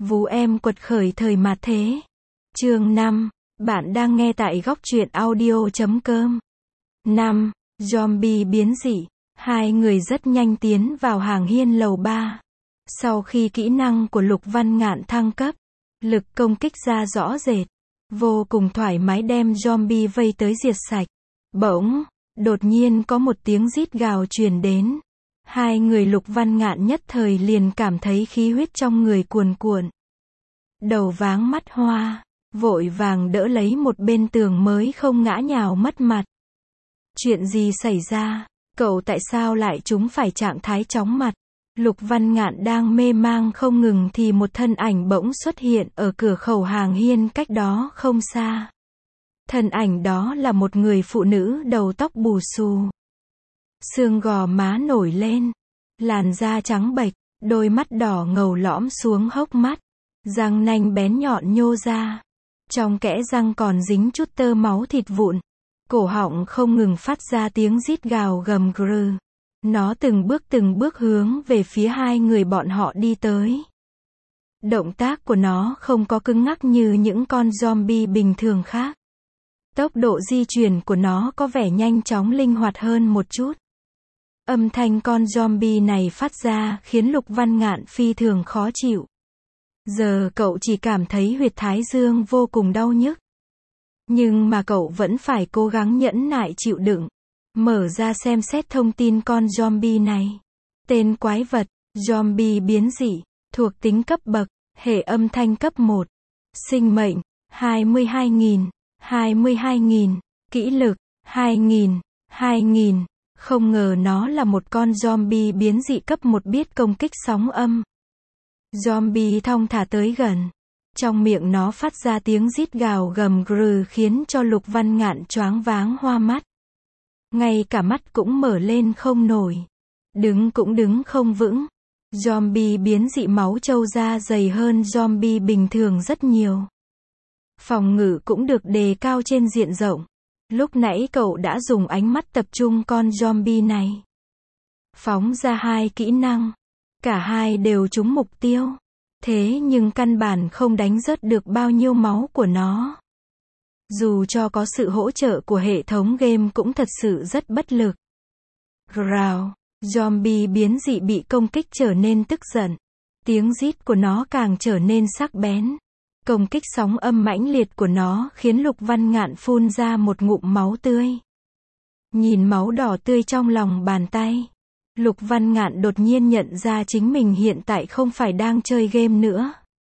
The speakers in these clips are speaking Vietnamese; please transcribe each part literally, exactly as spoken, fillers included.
Vú em quật khởi thời mạt thế. Chương năm. Bạn đang nghe tại góc truyện audio chấm com. năm. Zombie biến dị. Hai người rất nhanh tiến vào hàng hiên lầu ba. Sau khi kỹ năng của Lục Văn Ngạn thăng cấp, lực công kích ra rõ rệt, vô cùng thoải mái đem zombie vây tới diệt sạch. Bỗng, đột nhiên có một tiếng rít gào truyền đến. Hai người Lục Văn Ngạn nhất thời liền cảm thấy khí huyết trong người cuồn cuộn. Đầu váng mắt hoa, vội vàng đỡ lấy một bên tường mới không ngã nhào mất mặt. Chuyện gì xảy ra? Cậu tại sao lại trúng phải trạng thái chóng mặt? Lục Văn Ngạn đang mê mang không ngừng thì một thân ảnh bỗng xuất hiện ở cửa khẩu hàng hiên cách đó không xa. Thân ảnh đó là một người phụ nữ đầu tóc bù xù. Xương gò má nổi lên, làn da trắng bệch, đôi mắt đỏ ngầu lõm xuống hốc mắt, răng nanh bén nhọn nhô ra. Trong kẽ răng còn dính chút tơ máu thịt vụn. Cổ họng không ngừng phát ra tiếng rít gào gầm gừ. Nó từng bước từng bước hướng về phía hai người bọn họ đi tới. Động tác của nó không có cứng ngắc như những con zombie bình thường khác. Tốc độ di chuyển của nó có vẻ nhanh chóng linh hoạt hơn một chút. Âm thanh con zombie này phát ra khiến Lục Văn Ngạn phi thường khó chịu. Giờ cậu chỉ cảm thấy huyệt thái dương vô cùng đau nhức. Nhưng mà cậu vẫn phải cố gắng nhẫn nại chịu đựng. Mở ra xem xét thông tin con zombie này. Tên quái vật, zombie biến dị, thuộc tính cấp bậc, hệ âm thanh cấp một. Sinh mệnh, hai mươi hai nghìn, hai mươi hai nghìn, kỹ lực, hai nghìn, hai nghìn. Không ngờ nó là một con zombie biến dị cấp một biết công kích sóng âm. Zombie thong thả tới gần. Trong miệng nó phát ra tiếng rít gào gầm gừ khiến cho Lục Văn Ngạn choáng váng hoa mắt. Ngay cả mắt cũng mở lên không nổi. Đứng cũng đứng không vững. Zombie biến dị máu trâu da dày hơn zombie bình thường rất nhiều. Phòng ngự cũng được đề cao trên diện rộng. Lúc nãy cậu đã dùng ánh mắt tập trung con zombie này. Phóng ra hai kỹ năng. Cả hai đều trúng mục tiêu. Thế nhưng căn bản không đánh rớt được bao nhiêu máu của nó. Dù cho có sự hỗ trợ của hệ thống game cũng thật sự rất bất lực. Rào, zombie biến dị bị công kích trở nên tức giận. Tiếng rít của nó càng trở nên sắc bén. Công kích sóng âm mãnh liệt của nó khiến Lục Văn Ngạn phun ra một ngụm máu tươi. Nhìn máu đỏ tươi trong lòng bàn tay, Lục Văn Ngạn đột nhiên nhận ra chính mình hiện tại không phải đang chơi game nữa,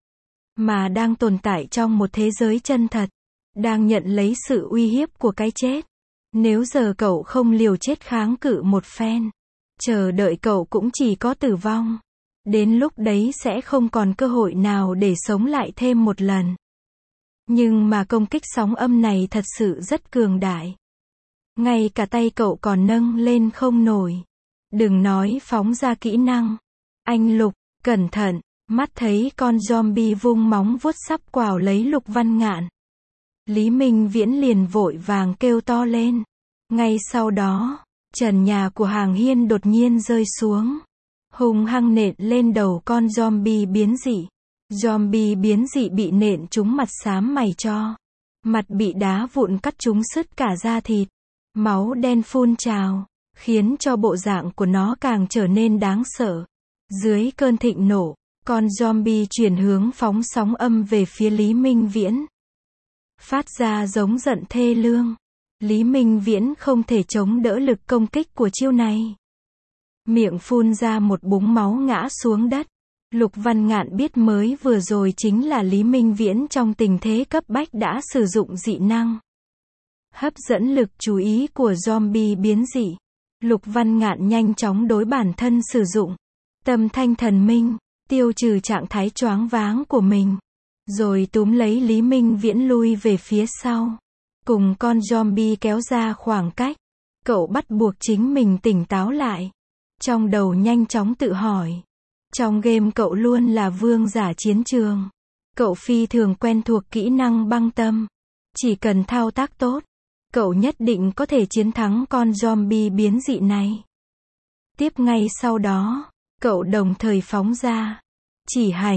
mà đang tồn tại trong một thế giới chân thật, đang nhận lấy sự uy hiếp của cái chết. Nếu giờ cậu không liều chết kháng cự một phen, chờ đợi cậu cũng chỉ có tử vong. Đến lúc đấy sẽ không còn cơ hội nào để sống lại thêm một lần. Nhưng mà công kích sóng âm này thật sự rất cường đại. Ngay cả tay cậu còn nâng lên không nổi. Đừng nói phóng ra kỹ năng. Anh Lục, cẩn thận, mắt thấy con zombie vung móng vuốt sắp quào lấy Lục Văn Ngạn. Lý Minh Viễn liền vội vàng kêu to lên. Ngay sau đó, trần nhà của hàng hiên đột nhiên rơi xuống. Hung hăng nện lên đầu con zombie biến dị. Zombie biến dị bị nện trúng mặt xám mày cho. Mặt bị đá vụn cắt trúng sứt cả da thịt. Máu đen phun trào, khiến cho bộ dạng của nó càng trở nên đáng sợ. Dưới cơn thịnh nộ, con zombie chuyển hướng phóng sóng âm về phía Lý Minh Viễn. Phát ra giống giận thê lương. Lý Minh Viễn không thể chống đỡ lực công kích của chiêu này. Miệng phun ra một búng máu ngã xuống đất. Lục Văn Ngạn biết mới vừa rồi chính là Lý Minh Viễn trong tình thế cấp bách đã sử dụng dị năng. Hấp dẫn lực chú ý của zombie biến dị. Lục Văn Ngạn nhanh chóng đối bản thân sử dụng Tâm Thanh Thần Minh, tiêu trừ trạng thái choáng váng của mình. Rồi túm lấy Lý Minh Viễn lui về phía sau. Cùng con zombie kéo ra khoảng cách. Cậu bắt buộc chính mình tỉnh táo lại. Trong đầu nhanh chóng tự hỏi. Trong game cậu luôn là vương giả chiến trường. Cậu phi thường quen thuộc kỹ năng băng tâm. Chỉ cần thao tác tốt, cậu nhất định có thể chiến thắng con zombie biến dị này. Tiếp ngay sau đó, cậu đồng thời phóng ra chỉ hành,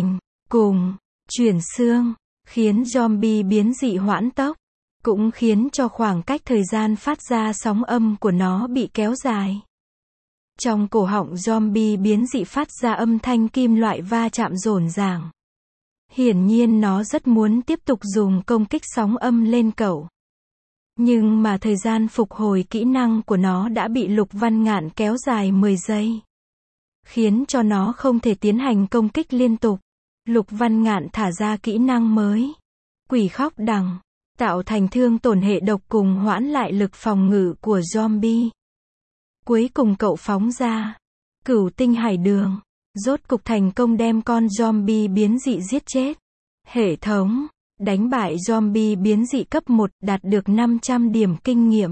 cùng chuyển xương, khiến zombie biến dị hoãn tốc, cũng khiến cho khoảng cách thời gian phát ra sóng âm của nó bị kéo dài. Trong cổ họng zombie biến dị phát ra âm thanh kim loại va chạm rồn ràng. Hiển nhiên nó rất muốn tiếp tục dùng công kích sóng âm lên cậu. Nhưng mà thời gian phục hồi kỹ năng của nó đã bị Lục Văn Ngạn kéo dài mười giây. Khiến cho nó không thể tiến hành công kích liên tục. Lục Văn Ngạn thả ra kỹ năng mới. Quỷ khóc đằng. Tạo thành thương tổn hệ độc cùng hoãn lại lực phòng ngự của zombie. Cuối cùng cậu phóng ra. Cửu tinh hải đường. Rốt cục thành công đem con zombie biến dị giết chết. Hệ thống. Đánh bại zombie biến dị cấp một, đạt được năm trăm điểm kinh nghiệm.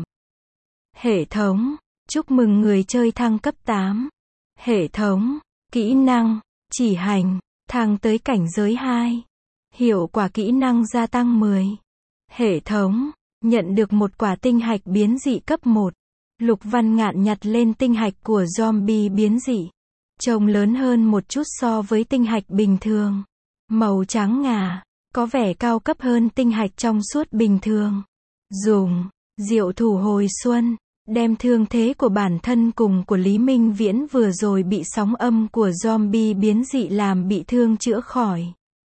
Hệ thống. Chúc mừng người chơi thăng cấp tám. Hệ thống. Kỹ năng. Chỉ hành. Thăng tới cảnh giới hai. Hiệu quả kỹ năng gia tăng mười. Hệ thống. Nhận được một quả tinh hạch biến dị cấp một. Lục Văn Ngạn nhặt lên tinh hạch của zombie biến dị. Trông lớn hơn một chút so với tinh hạch bình thường. Màu trắng ngà. Có vẻ cao cấp hơn tinh hạch trong suốt bình thường. Dùng diệu thủ hồi xuân. Đem thương thế của bản thân cùng của Lý Minh Viễn vừa rồi bị sóng âm của zombie biến dị làm bị thương chữa khỏi.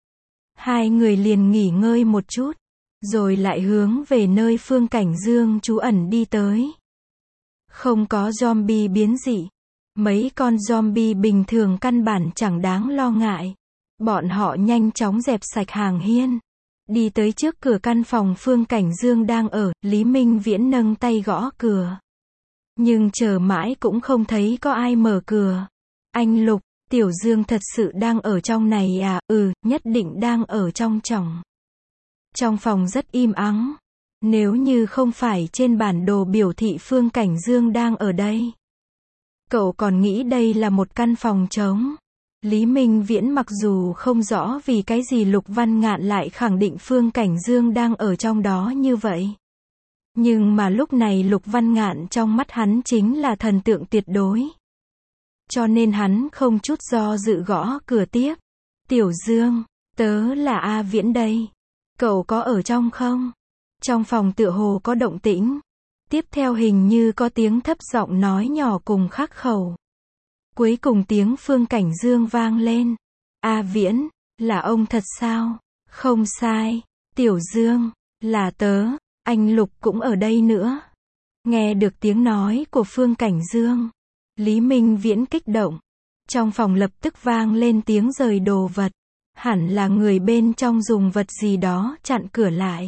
Hai người liền nghỉ ngơi một chút. Rồi lại hướng về nơi Phương Cảnh Dương trú ẩn đi tới. Không có zombie biến dị. Mấy con zombie bình thường căn bản chẳng đáng lo ngại. Bọn họ nhanh chóng dẹp sạch hàng hiên. Đi tới trước cửa căn phòng Phương Cảnh Dương đang ở, Lý Minh Viễn nâng tay gõ cửa. Nhưng chờ mãi cũng không thấy có ai mở cửa. Anh Lục, Tiểu Dương thật sự đang ở trong này à? Ừ, nhất định đang ở trong phòng. Trong phòng rất im ắng. Nếu như không phải trên bản đồ biểu thị Phương Cảnh Dương đang ở đây. Cậu còn nghĩ đây là một căn phòng trống. Lý Minh Viễn mặc dù không rõ vì cái gì Lục Văn Ngạn lại khẳng định Phương Cảnh Dương đang ở trong đó như vậy. Nhưng mà lúc này Lục Văn Ngạn trong mắt hắn chính là thần tượng tuyệt đối. Cho nên hắn không chút do dự gõ cửa tiếp. Tiểu Dương, tớ là A Viễn đây. Cậu có ở trong không? Trong phòng tựa hồ có động tĩnh. Tiếp theo hình như có tiếng thấp giọng nói nhỏ cùng khắc khẩu. Cuối cùng tiếng Phương Cảnh Dương vang lên. A Viễn, là ông thật sao? Không sai. Tiểu Dương, là tớ. Anh Lục cũng ở đây nữa. Nghe được tiếng nói của Phương Cảnh Dương. Lý Minh Viễn kích động. Trong phòng lập tức vang lên tiếng rời đồ vật. Hẳn là người bên trong dùng vật gì đó chặn cửa lại.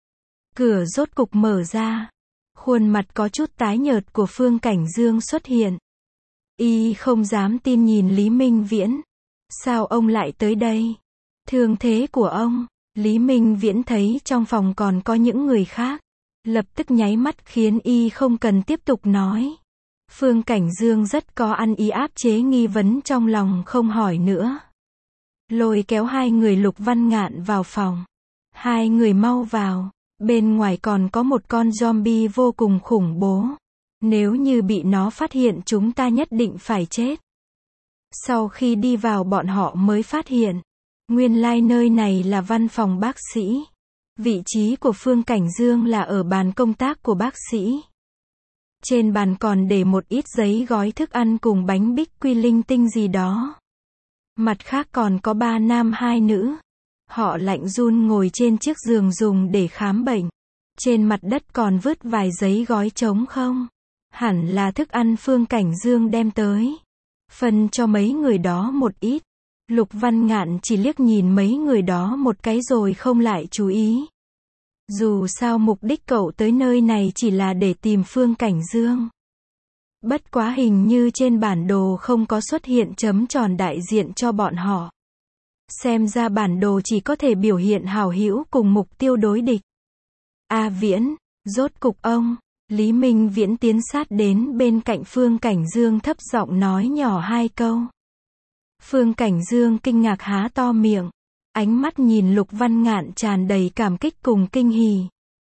Cửa rốt cục mở ra. Khuôn mặt có chút tái nhợt của Phương Cảnh Dương xuất hiện. Y không dám tin nhìn Lý Minh Viễn. Sao ông lại tới đây? Thương thế của ông. Lý Minh Viễn thấy trong phòng còn có những người khác. Lập tức nháy mắt khiến Y không cần tiếp tục nói. Phương Cảnh Dương rất có ăn ý áp chế nghi vấn trong lòng không hỏi nữa. Lôi kéo hai người Lục Văn Ngạn vào phòng. Hai người mau vào. Bên ngoài còn có một con zombie vô cùng khủng bố. Nếu như bị nó phát hiện chúng ta nhất định phải chết. Sau khi đi vào bọn họ mới phát hiện. Nguyên lai nơi này là văn phòng bác sĩ. Vị trí của Phương Cảnh Dương là ở bàn công tác của bác sĩ. Trên bàn còn để một ít giấy gói thức ăn cùng bánh bích quy linh tinh gì đó. Mặt khác còn có ba nam hai nữ. Họ lạnh run ngồi trên chiếc giường dùng để khám bệnh. Trên mặt đất còn vứt vài giấy gói trống không. Hẳn là thức ăn Phương Cảnh Dương đem tới. Phân cho mấy người đó một ít. Lục Văn Ngạn chỉ liếc nhìn mấy người đó một cái rồi không lại chú ý. Dù sao mục đích cậu tới nơi này chỉ là để tìm Phương Cảnh Dương. Bất quá hình như trên bản đồ không có xuất hiện chấm tròn đại diện cho bọn họ. Xem ra bản đồ chỉ có thể biểu hiện hảo hữu cùng mục tiêu đối địch. A Viễn, rốt cục ông. Lý Minh Viễn tiến sát đến bên cạnh Phương Cảnh Dương thấp giọng nói nhỏ hai câu. Phương Cảnh Dương kinh ngạc há to miệng. Ánh mắt nhìn Lục Văn Ngạn tràn đầy cảm kích cùng kinh hỉ.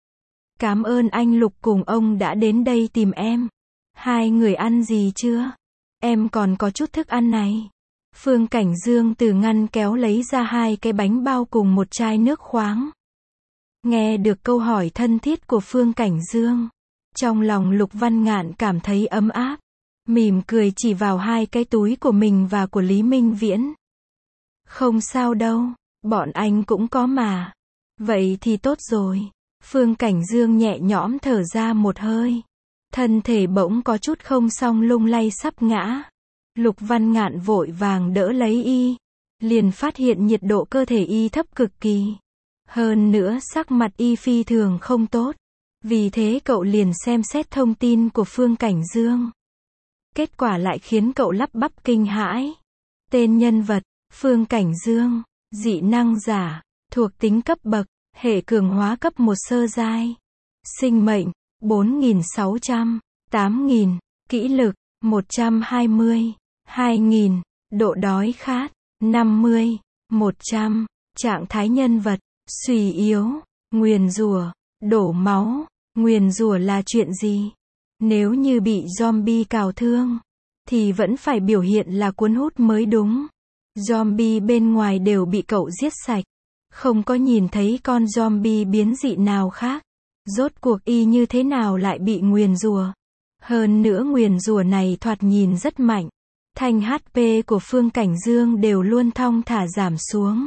Cảm ơn anh Lục cùng ông đã đến đây tìm em. Hai người ăn gì chưa? Em còn có chút thức ăn này. Phương Cảnh Dương từ ngăn kéo lấy ra hai cái bánh bao cùng một chai nước khoáng. Nghe được câu hỏi thân thiết của Phương Cảnh Dương, trong lòng Lục Văn Ngạn cảm thấy ấm áp, mỉm cười chỉ vào hai cái túi của mình và của Lý Minh Viễn. Không sao đâu, bọn anh cũng có mà. Vậy thì tốt rồi. Phương Cảnh Dương nhẹ nhõm thở ra một hơi. Thân thể bỗng có chút không xong lung lay sắp ngã. Lục Văn Ngạn vội vàng đỡ lấy y. Liền phát hiện nhiệt độ cơ thể y thấp cực kỳ. Hơn nữa sắc mặt y phi thường không tốt. Vì thế cậu liền xem xét thông tin của Phương Cảnh Dương. Kết quả lại khiến cậu lắp bắp kinh hãi. Tên nhân vật, Phương Cảnh Dương, dị năng giả, thuộc tính cấp bậc, hệ cường hóa cấp một sơ giai. Sinh mệnh, bốn nghìn sáu trăm, tám nghìn, kỹ lực, một trăm hai mươi, hai nghìn, độ đói khát, năm mươi, một trăm, trạng thái nhân vật, suy yếu, nguyền rủa, đổ máu. Nguyền rủa là chuyện gì? Nếu như bị zombie cào thương, thì vẫn phải biểu hiện là cuốn hút mới đúng. Zombie bên ngoài đều bị cậu giết sạch. Không có nhìn thấy con zombie biến dị nào khác. Rốt cuộc y như thế nào lại bị nguyền rủa? Hơn nữa nguyền rủa này thoạt nhìn rất mạnh. Thanh hát pê của Phương Cảnh Dương đều luôn thong thả giảm xuống.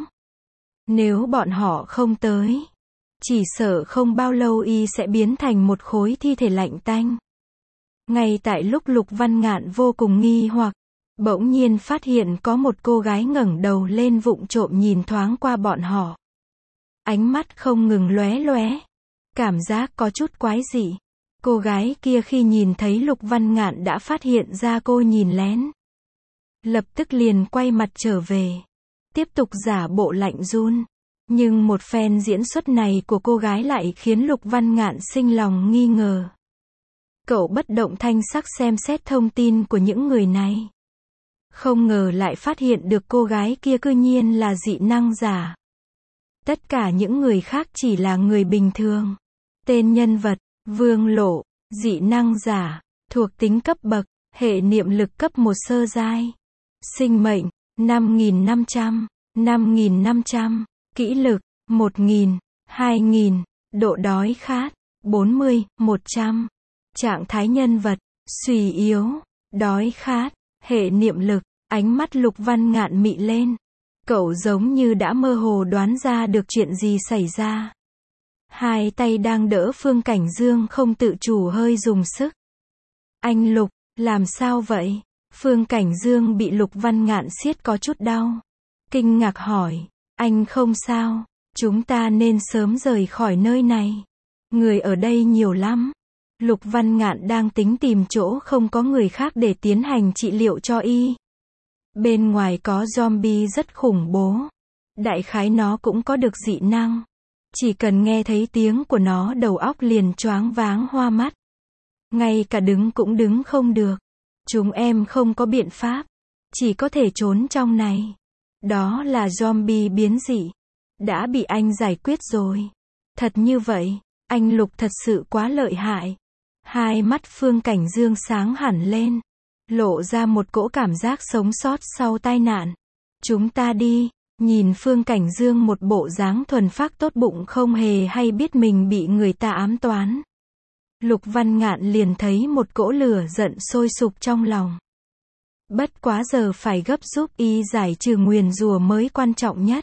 Nếu bọn họ không tới, chỉ sợ không bao lâu y sẽ biến thành một khối thi thể lạnh tanh. Ngay tại lúc Lục Văn Ngạn vô cùng nghi hoặc, bỗng nhiên phát hiện có một cô gái ngẩng đầu lên vụng trộm nhìn thoáng qua bọn họ. Ánh mắt không ngừng lóe lóe. Cảm giác có chút quái dị. Cô gái kia khi nhìn thấy Lục Văn Ngạn đã phát hiện ra cô nhìn lén. Lập tức liền quay mặt trở về. Tiếp tục giả bộ lạnh run. Nhưng một phen diễn xuất này của cô gái lại khiến Lục Văn Ngạn sinh lòng nghi ngờ. Cậu bất động thanh sắc xem xét thông tin của những người này. Không ngờ lại phát hiện được cô gái kia cư nhiên là dị năng giả. Tất cả những người khác chỉ là người bình thường. Tên nhân vật, Vương Lộ, dị năng giả, thuộc tính cấp bậc, hệ niệm lực cấp một sơ giai. Sinh mệnh, năm nghìn năm trăm, năm nghìn năm trăm, kỹ lực, một nghìn, hai nghìn, độ đói khát, bốn mươi, một trăm. Trạng thái nhân vật, suy yếu, đói khát, hệ niệm lực. Ánh mắt Lục Văn Ngạn mị lên. Cậu giống như đã mơ hồ đoán ra được chuyện gì xảy ra. Hai tay đang đỡ Phương Cảnh Dương không tự chủ hơi dùng sức. Anh Lục, làm sao vậy? Phương Cảnh Dương bị Lục Văn Ngạn siết có chút đau. Kinh ngạc hỏi, anh không sao, chúng ta nên sớm rời khỏi nơi này. Người ở đây nhiều lắm. Lục Văn Ngạn đang tính tìm chỗ không có người khác để tiến hành trị liệu cho y. Bên ngoài có zombie rất khủng bố. Đại khái nó cũng có được dị năng. Chỉ cần nghe thấy tiếng của nó đầu óc liền choáng váng hoa mắt. Ngay cả đứng cũng đứng không được. Chúng em không có biện pháp. Chỉ có thể trốn trong này. Đó là zombie biến dị. Đã bị anh giải quyết rồi. Thật như vậy, anh Lục thật sự quá lợi hại. Hai mắt Phương Cảnh Dương sáng hẳn lên. Lộ ra một cỗ cảm giác sống sót sau tai nạn. Chúng ta đi. Nhìn Phương Cảnh Dương một bộ dáng thuần phác tốt bụng không hề hay biết mình bị người ta ám toán. Lục Văn Ngạn liền thấy một cỗ lửa giận sôi sục trong lòng. Bất quá giờ phải gấp giúp y giải trừ nguyền rủa mới quan trọng nhất.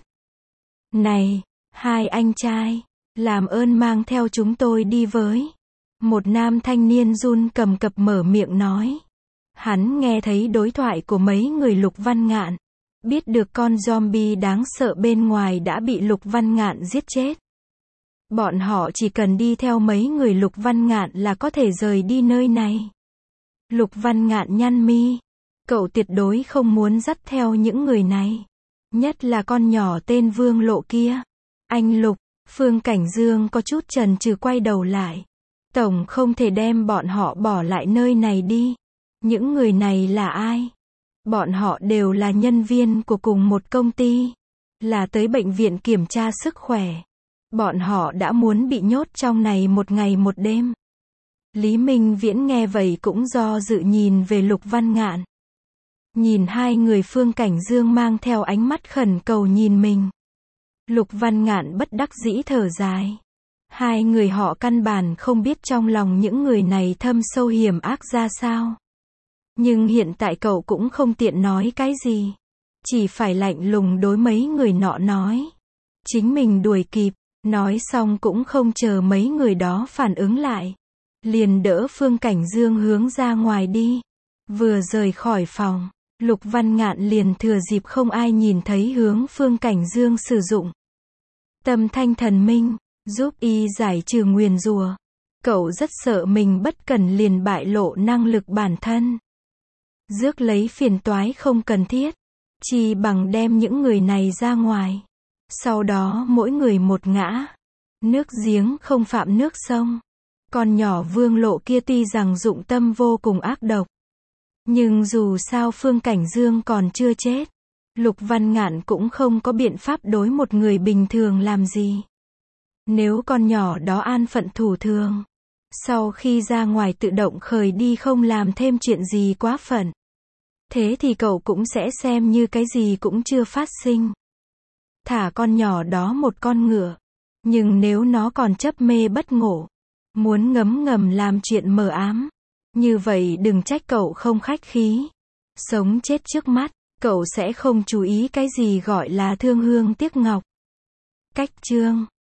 Này, hai anh trai, làm ơn mang theo chúng tôi đi với. Một nam thanh niên run cầm cập mở miệng nói. Hắn nghe thấy đối thoại của mấy người Lục Văn Ngạn. Biết được con zombie đáng sợ bên ngoài đã bị Lục Văn Ngạn giết chết. Bọn họ chỉ cần đi theo mấy người Lục Văn Ngạn là có thể rời đi nơi này. Lục Văn Ngạn nhăn mi. Cậu tuyệt đối không muốn dắt theo những người này. Nhất là con nhỏ tên Vương Lộ kia. Anh Lục, Phương Cảnh Dương có chút chần chừ quay đầu lại. Tổng không thể đem bọn họ bỏ lại nơi này đi. Những người này là ai? Bọn họ đều là nhân viên của cùng một công ty. Là tới bệnh viện kiểm tra sức khỏe. Bọn họ đã muốn bị nhốt trong này một ngày một đêm. Lý Minh Viễn nghe vậy cũng do dự nhìn về Lục Văn Ngạn. Nhìn hai người Phương Cảnh Dương mang theo ánh mắt khẩn cầu nhìn mình. Lục Văn Ngạn bất đắc dĩ thở dài. Hai người họ căn bản không biết trong lòng những người này thâm sâu hiểm ác ra sao. Nhưng hiện tại cậu cũng không tiện nói cái gì. Chỉ phải lạnh lùng đối mấy người nọ nói. Chính mình đuổi kịp, nói xong cũng không chờ mấy người đó phản ứng lại. Liền đỡ Phương Cảnh Dương hướng ra ngoài đi. Vừa rời khỏi phòng, Lục Văn Ngạn liền thừa dịp không ai nhìn thấy hướng Phương Cảnh Dương sử dụng Tâm Thanh Thần Minh, giúp y giải trừ nguyền rủa. Cậu rất sợ mình bất cần liền bại lộ năng lực bản thân. Rước lấy phiền toái không cần thiết. Chỉ bằng đem những người này ra ngoài. Sau đó mỗi người một ngã. Nước giếng không phạm nước sông. Con nhỏ Vương Lộ kia tuy rằng dụng tâm vô cùng ác độc. Nhưng dù sao Phương Cảnh Dương còn chưa chết. Lục Văn Ngạn cũng không có biện pháp đối một người bình thường làm gì. Nếu con nhỏ đó an phận thủ thường. Sau khi ra ngoài tự động khởi đi không làm thêm chuyện gì quá phận. Thế thì cậu cũng sẽ xem như cái gì cũng chưa phát sinh. Thả con nhỏ đó một con ngựa. Nhưng nếu nó còn chấp mê bất ngộ. Muốn ngấm ngầm làm chuyện mờ ám. Như vậy đừng trách cậu không khách khí. Sống chết trước mắt, cậu sẽ không chú ý cái gì gọi là thương hương tiếc ngọc. Cách chương